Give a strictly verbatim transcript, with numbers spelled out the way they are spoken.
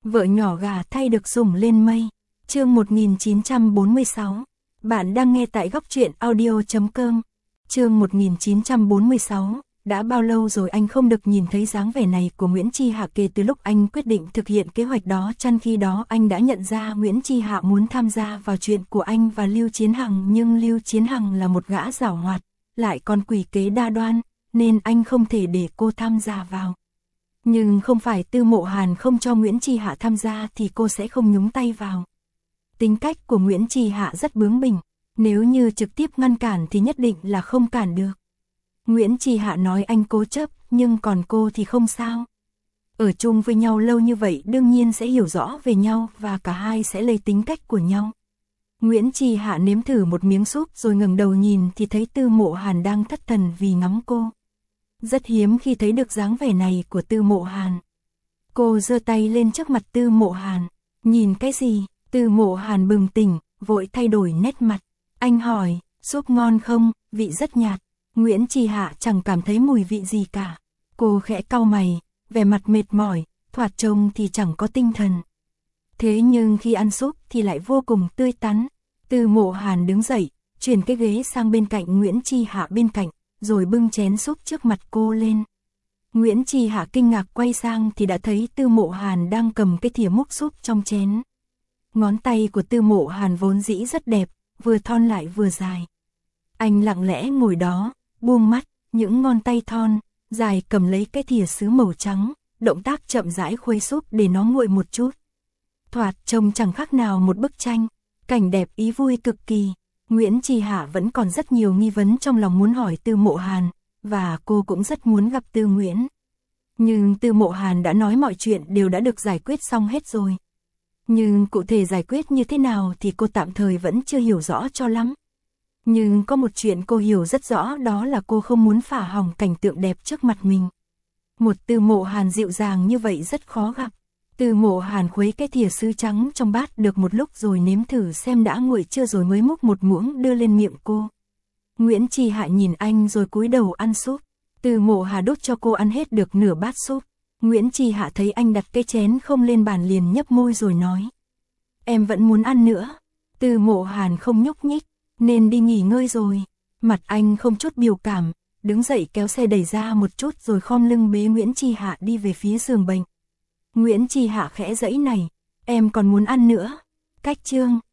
Vợ nhỏ gà thay được sủng lên mây. Chương một nghìn chín trăm bốn mươi sáu. Bạn đang nghe tại góc truyện audio chấm com. Chương một nghìn chín trăm bốn mươi sáu. Đã bao lâu rồi anh không được nhìn thấy dáng vẻ này của Nguyễn Chi Hạ kể từ lúc anh quyết định thực hiện kế hoạch đó. Chăng khi đó anh đã nhận ra Nguyễn Chi Hạ muốn tham gia vào chuyện của anh và Lưu Chiến Hằng, nhưng Lưu Chiến Hằng là một gã giảo hoạt, lại còn quỷ kế đa đoan, nên anh không thể để cô tham gia vào. Nhưng không phải Tư Mộ Hàn không cho Nguyễn Chi Hạ tham gia thì cô sẽ không nhúng tay vào. Tính cách của Nguyễn Chi Hạ rất bướng bỉnh, nếu như trực tiếp ngăn cản thì nhất định là không cản được. Nguyễn Chi Hạ nói anh cố chấp, nhưng còn cô thì không sao. Ở chung với nhau lâu như vậy đương nhiên sẽ hiểu rõ về nhau và cả hai sẽ lấy tính cách của nhau. Nguyễn Chi Hạ nếm thử một miếng súp rồi ngẩng đầu nhìn thì thấy Tư Mộ Hàn đang thất thần vì ngắm cô. Rất hiếm khi thấy được dáng vẻ này của Tư Mộ Hàn. Cô giơ tay lên trước mặt Tư Mộ Hàn. Nhìn cái gì? Tư Mộ Hàn bừng tỉnh, vội thay đổi nét mặt. Anh hỏi, súp ngon không? Vị rất nhạt. Nguyễn Chi Hạ chẳng cảm thấy mùi vị gì cả. Cô khẽ cau mày, vẻ mặt mệt mỏi, thoạt trông thì chẳng có tinh thần. Thế nhưng khi ăn súp thì lại vô cùng tươi tắn. Tư Mộ Hàn đứng dậy, chuyển cái ghế sang bên cạnh Nguyễn Chi Hạ bên cạnh, rồi bưng chén súp trước mặt cô lên. Nguyễn Chi Hạ kinh ngạc quay sang thì đã thấy Tư Mộ Hàn đang cầm cái thìa múc súp trong chén. Ngón tay của Tư Mộ Hàn vốn dĩ rất đẹp, vừa thon lại vừa dài. Anh lặng lẽ ngồi đó, buông mắt, những ngón tay thon, dài cầm lấy cái thìa sứ màu trắng, động tác chậm rãi khuấy súp để nó nguội một chút. Thoạt trông chẳng khác nào một bức tranh, cảnh đẹp ý vui cực kỳ. Nguyễn Chi Hạ vẫn còn rất nhiều nghi vấn trong lòng muốn hỏi Tư Mộ Hàn, và cô cũng rất muốn gặp Tư Nguyễn. Nhưng Tư Mộ Hàn đã nói mọi chuyện đều đã được giải quyết xong hết rồi. Nhưng cụ thể giải quyết như thế nào thì cô tạm thời vẫn chưa hiểu rõ cho lắm. Nhưng có một chuyện cô hiểu rất rõ, đó là cô không muốn phá hỏng cảnh tượng đẹp trước mặt mình. Một Tư Mộ Hàn dịu dàng như vậy rất khó gặp. Tư Mộ Hàn khuấy cái thìa sứ trắng trong bát được một lúc rồi nếm thử xem đã nguội chưa rồi mới múc một muỗng đưa lên miệng cô. Nguyễn Chi Hạ nhìn anh rồi cúi đầu ăn súp. Tư Mộ Hàn đút cho cô ăn hết được nửa bát súp. Nguyễn Chi Hạ thấy anh đặt cái chén không lên bàn liền nhấp môi rồi nói. Em vẫn muốn ăn nữa. Tư Mộ Hàn không nhúc nhích, nên đi nghỉ ngơi rồi. Mặt anh không chút biểu cảm, đứng dậy kéo xe đẩy ra một chút rồi khom lưng bế Nguyễn Chi Hạ đi về phía giường bệnh. Nguyễn Chi Hạ khẽ giãy này, em còn muốn ăn nữa. Cách chương.